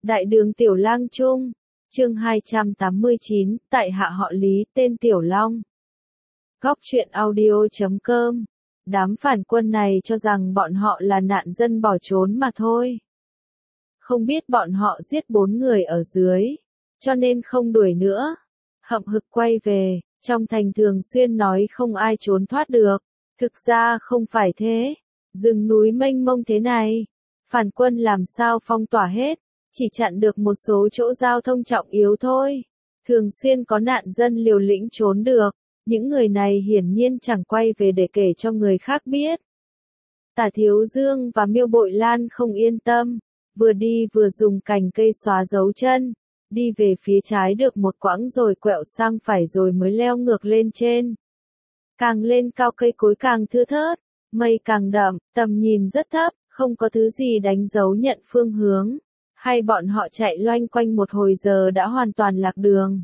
Đại đường Tiểu Lang Trung, chương 289, tại hạ họ Lý, tên Tiểu Long. Góc truyện audio.com. Đám phản quân này cho rằng bọn họ là nạn dân bỏ trốn mà thôi. Không biết bọn họ giết 4 người ở dưới, cho nên không đuổi nữa. Hậm hực quay về, trong thành thường xuyên nói không ai trốn thoát được. Thực ra không phải thế. Rừng núi mênh mông thế này, phản quân làm sao phong tỏa hết, chỉ chặn được một số chỗ giao thông trọng yếu thôi. Thường xuyên có nạn dân liều lĩnh trốn được, những người này hiển nhiên chẳng quay về để kể cho người khác biết. Tả Thiếu Dương và Miêu Bội Lan không yên tâm, vừa đi vừa dùng cành cây xóa dấu chân, đi về phía trái được một quãng rồi quẹo sang phải rồi mới leo ngược lên trên. Càng lên cao cây cối càng thưa thớt, mây càng đậm, tầm nhìn rất thấp, không có thứ gì đánh dấu nhận phương hướng. Hay bọn họ chạy loanh quanh một hồi giờ đã hoàn toàn lạc đường.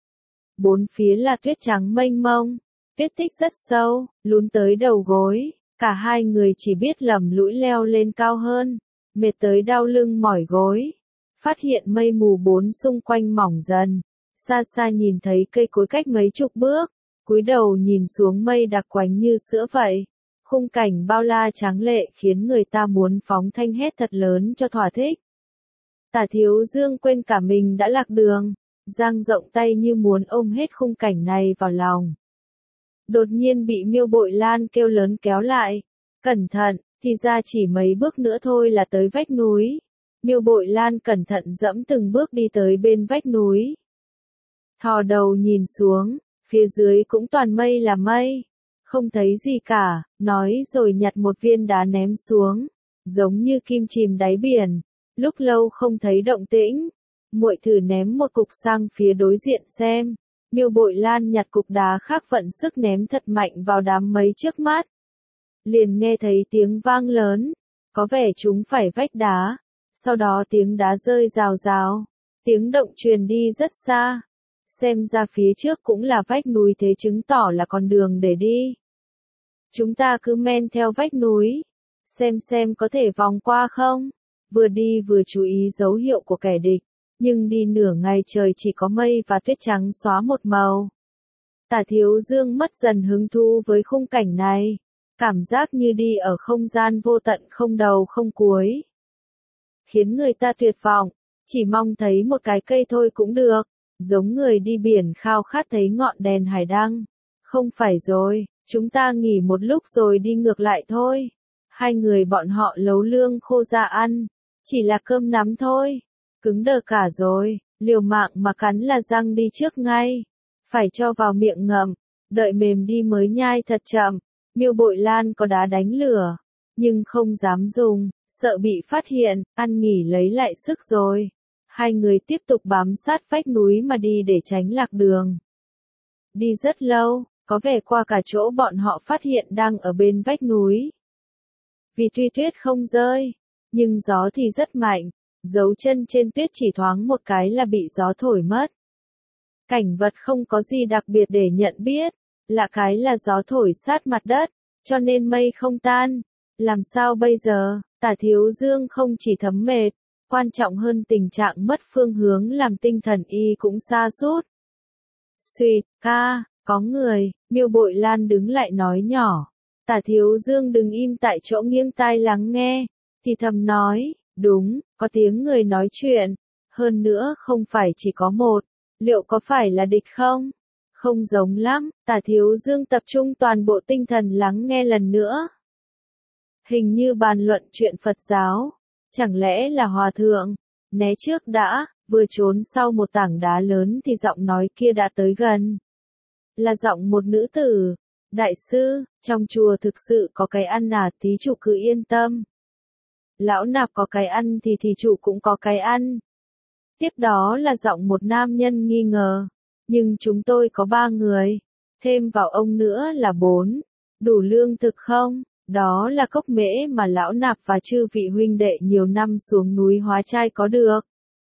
Bốn phía là tuyết trắng mênh mông, tuyết tích rất sâu, lún tới đầu gối, cả hai người chỉ biết lầm lũi leo lên cao hơn, mệt tới đau lưng mỏi gối. Phát hiện mây mù bốn xung quanh mỏng dần, xa xa nhìn thấy cây cối cách mấy chục bước, cúi đầu nhìn xuống mây đặc quánh như sữa vậy. Khung cảnh bao la tráng lệ khiến người ta muốn phóng thanh hét thật lớn cho thỏa thích. Tả Thiếu Dương quên cả mình đã lạc đường, dang rộng tay như muốn ôm hết khung cảnh này vào lòng. Đột nhiên bị Miêu Bội Lan kêu lớn kéo lại. Cẩn thận, thì ra chỉ mấy bước nữa thôi là tới vách núi. Miêu Bội Lan cẩn thận dẫm từng bước đi tới bên vách núi. Thò đầu nhìn xuống, phía dưới cũng toàn mây là mây. Không thấy gì cả, nói rồi nhặt một viên đá ném xuống, giống như kim chìm đáy biển. Lúc lâu không thấy động tĩnh, muội thử ném một cục sang phía đối diện xem. Miêu Bội Lan nhặt cục đá khác vận sức ném thật mạnh vào đám mây trước mắt. Liền nghe thấy tiếng vang lớn, có vẻ chúng phải vách đá. Sau đó tiếng đá rơi rào rào, tiếng động truyền đi rất xa. Xem ra phía trước cũng là vách núi, thế chứng tỏ là con đường để đi. Chúng ta cứ men theo vách núi, xem có thể vòng qua không. Vừa đi vừa chú ý dấu hiệu của kẻ địch, nhưng đi nửa ngày trời chỉ có mây và tuyết trắng xóa một màu. Tả Thiếu Dương mất dần hứng thú với khung cảnh này, cảm giác như đi ở không gian vô tận không đầu không cuối. Khiến người ta tuyệt vọng, chỉ mong thấy một cái cây thôi cũng được, giống người đi biển khao khát thấy ngọn đèn hải đăng. Không phải rồi, chúng ta nghỉ một lúc rồi đi ngược lại thôi. Hai người bọn họ lấu lương khô ra ăn, chỉ là cơm nắm thôi, cứng đờ cả rồi, liều mạng mà cắn là răng đi trước ngay, phải cho vào miệng ngậm, đợi mềm đi mới nhai thật chậm. Miêu Bội Lan có đá đánh lửa, nhưng không dám dùng, sợ bị phát hiện, ăn nghỉ lấy lại sức rồi. Hai người tiếp tục bám sát vách núi mà đi để tránh lạc đường. Đi rất lâu, có vẻ qua cả chỗ bọn họ phát hiện đang ở bên vách núi. Vì tuy tuyết không rơi, nhưng gió thì rất mạnh, dấu chân trên tuyết chỉ thoáng một cái là bị gió thổi mất. Cảnh vật không có gì đặc biệt để nhận biết, lạ cái là gió thổi sát mặt đất, cho nên mây không tan. Làm sao bây giờ? Tả Thiếu Dương không chỉ thấm mệt, quan trọng hơn tình trạng mất phương hướng làm tinh thần y cũng sa sút. Xuyệt, ca, có người. Miêu Bội Lan đứng lại nói nhỏ. Tả Thiếu Dương đứng im tại chỗ nghiêng tai lắng nghe, thì thầm nói, đúng, có tiếng người nói chuyện, hơn nữa không phải chỉ có một, liệu có phải là địch không? Không giống lắm. Tả Thiếu Dương tập trung toàn bộ tinh thần lắng nghe lần nữa. Hình như bàn luận chuyện Phật giáo, chẳng lẽ là hòa thượng? Né trước đã, vừa trốn sau một tảng đá lớn thì giọng nói kia đã tới gần. Là giọng một nữ tử. Đại sư, trong chùa thực sự có cái ăn à, thí chủ cứ yên tâm. Lão nạp có cái ăn thì thí chủ cũng có cái ăn. Tiếp đó là giọng một nam nhân nghi ngờ. Nhưng chúng tôi có 3 người, thêm vào ông nữa là 4. Đủ lương thực không? Đó là cốc mễ mà lão nạp và chư vị huynh đệ nhiều năm xuống núi hóa trai có được.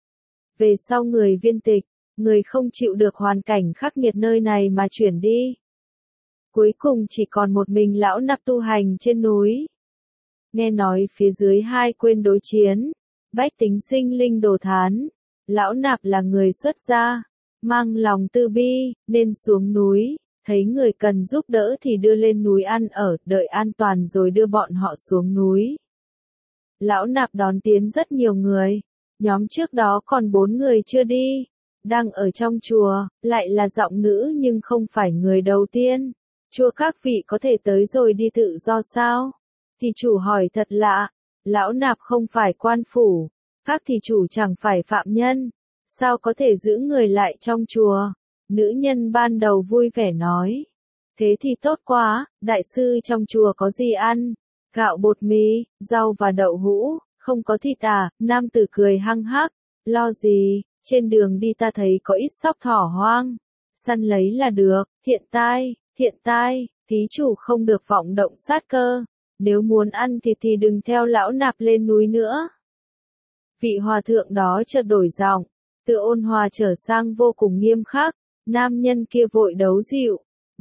Về sau người viên tịch, người không chịu được hoàn cảnh khắc nghiệt nơi này mà chuyển đi. Cuối cùng chỉ còn một mình lão nạp tu hành trên núi. Nghe nói phía dưới hai quên đối chiến, Bách tính sinh linh đồ thán. Lão nạp là người xuất gia, mang lòng từ bi, nên xuống núi, thấy người cần giúp đỡ thì đưa lên núi ăn ở, đợi an toàn rồi đưa bọn họ xuống núi. Lão nạp đón tiến rất nhiều người, nhóm trước đó còn 4 người chưa đi, đang ở trong chùa, lại là giọng nữ nhưng không phải người đầu tiên. Chùa các vị có thể tới rồi đi tự do sao? Thì chủ hỏi thật lạ, lão nạp không phải quan phủ, các thì chủ chẳng phải phạm nhân, sao có thể giữ người lại trong chùa? Nữ nhân ban đầu vui vẻ nói, thế thì tốt quá, đại sư trong chùa có gì ăn? Gạo bột mì, rau và đậu hũ, không có thịt à? Nam tử cười hăng hắc, lo gì, trên đường đi ta thấy có ít sóc thỏ hoang, săn lấy là được. Thiện tai, thí chủ không được vọng động sát cơ, nếu muốn ăn thịt thì đừng theo lão nạp lên núi nữa. Vị hòa thượng đó chợt đổi giọng, từ ôn hòa trở sang vô cùng nghiêm khắc. Nam nhân kia vội đấu dịu,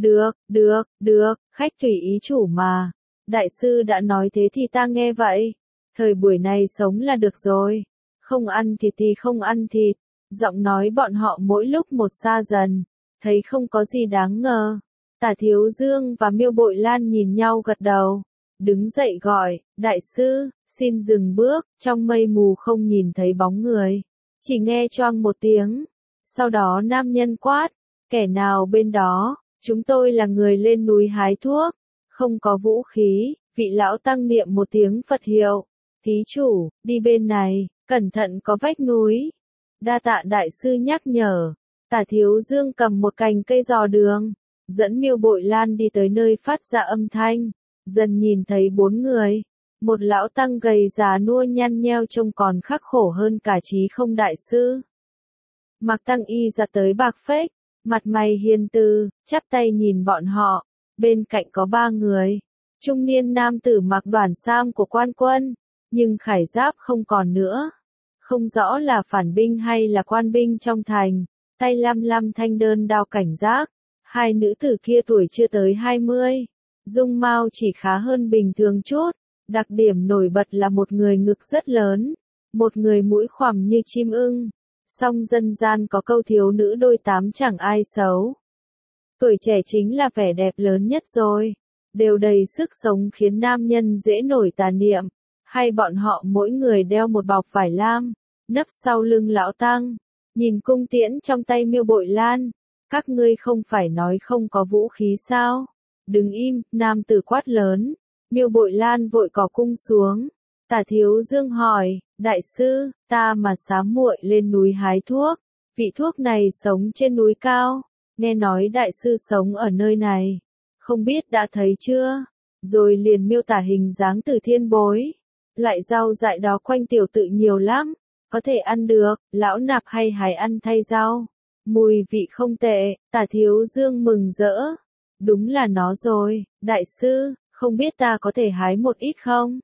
được, khách tùy ý chủ mà. Đại sư đã nói thế thì ta nghe vậy. Thời buổi này sống là được rồi, không ăn thịt thì không ăn thịt. Giọng nói bọn họ mỗi lúc một xa dần, thấy không có gì đáng ngờ. Tả Thiếu Dương và Miêu Bội Lan nhìn nhau gật đầu, đứng dậy gọi, đại sư, xin dừng bước. Trong mây mù không nhìn thấy bóng người, chỉ nghe choang một tiếng. Sau đó nam nhân quát, kẻ nào bên đó? Chúng tôi là người lên núi hái thuốc, không có vũ khí. Vị lão tăng niệm một tiếng Phật hiệu, thí chủ, đi bên này, cẩn thận có vách núi. Đa tạ đại sư nhắc nhở. Tả Thiếu Dương cầm một cành cây dò đường, dẫn Miêu Bội Lan đi tới nơi phát ra âm thanh, dần nhìn thấy 4 người. Một lão tăng gầy già nua nhăn nheo trông còn khắc khổ hơn cả Trí Không đại sư. Mặc tăng y ra tới bạc phách, mặt mày hiền từ, chắp tay nhìn bọn họ. Bên cạnh có 3 người. Trung niên nam tử mặc đoản sam của quan quân, nhưng khải giáp không còn nữa. Không rõ là phản binh hay là quan binh trong thành, tay lăm thanh đơn đao cảnh giác. 2 nữ tử kia tuổi chưa tới 20, dung mạo chỉ khá hơn bình thường chút. Đặc điểm nổi bật là một người ngực rất lớn, một người mũi khoằm như chim ưng. Song dân gian có câu thiếu nữ đôi tám chẳng ai xấu. Tuổi trẻ chính là vẻ đẹp lớn nhất rồi, đều đầy sức sống khiến nam nhân dễ nổi tà niệm. Hay bọn họ mỗi người đeo một bọc vải lam, nấp sau lưng lão tăng, nhìn cung tiễn trong tay Miêu Bội Lan. Các ngươi không phải nói không có vũ khí sao? Đừng im, nam tử quát lớn. Miêu Bội Lan vội cò cung xuống. Tả Thiếu Dương hỏi, đại sư, ta mà sám muội lên núi hái thuốc, vị thuốc này sống trên núi cao, nghe nói đại sư sống ở nơi này, không biết đã thấy chưa? Rồi liền miêu tả hình dáng Từ Thiên Bối. Loại rau dại đó quanh tiểu tự nhiều lắm, có thể ăn được, lão nạp hay hái ăn thay rau. Mùi vị không tệ. Tả Thiếu Dương mừng rỡ. Đúng là nó rồi, đại sư, không biết ta có thể hái một ít không?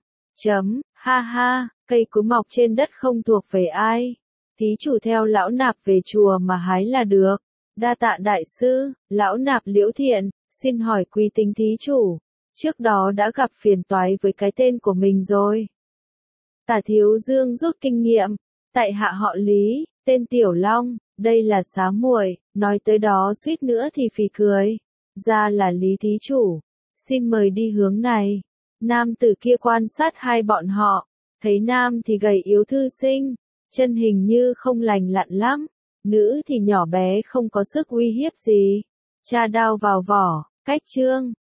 Ha ha, cây cứ mọc trên đất không thuộc về ai. Thí chủ theo lão nạp về chùa mà hái là được. Đa tạ đại sư. Lão nạp Liễu Thiện, xin hỏi quý tính thí chủ. Trước đó đã gặp phiền toái với cái tên của mình rồi. Tả Thiếu Dương rút kinh nghiệm. Tại hạ họ Lý, tên Tiểu Long, đây là xá muội. Nói tới đó suýt nữa thì phì cười. Ra là Lý thí chủ. Xin mời đi hướng này. Nam tử kia quan sát 2 bọn họ, thấy nam thì gầy yếu thư sinh, chân hình như không lành lặn lắm, nữ thì nhỏ bé không có sức uy hiếp gì. Tra đao vào vỏ, cách chương.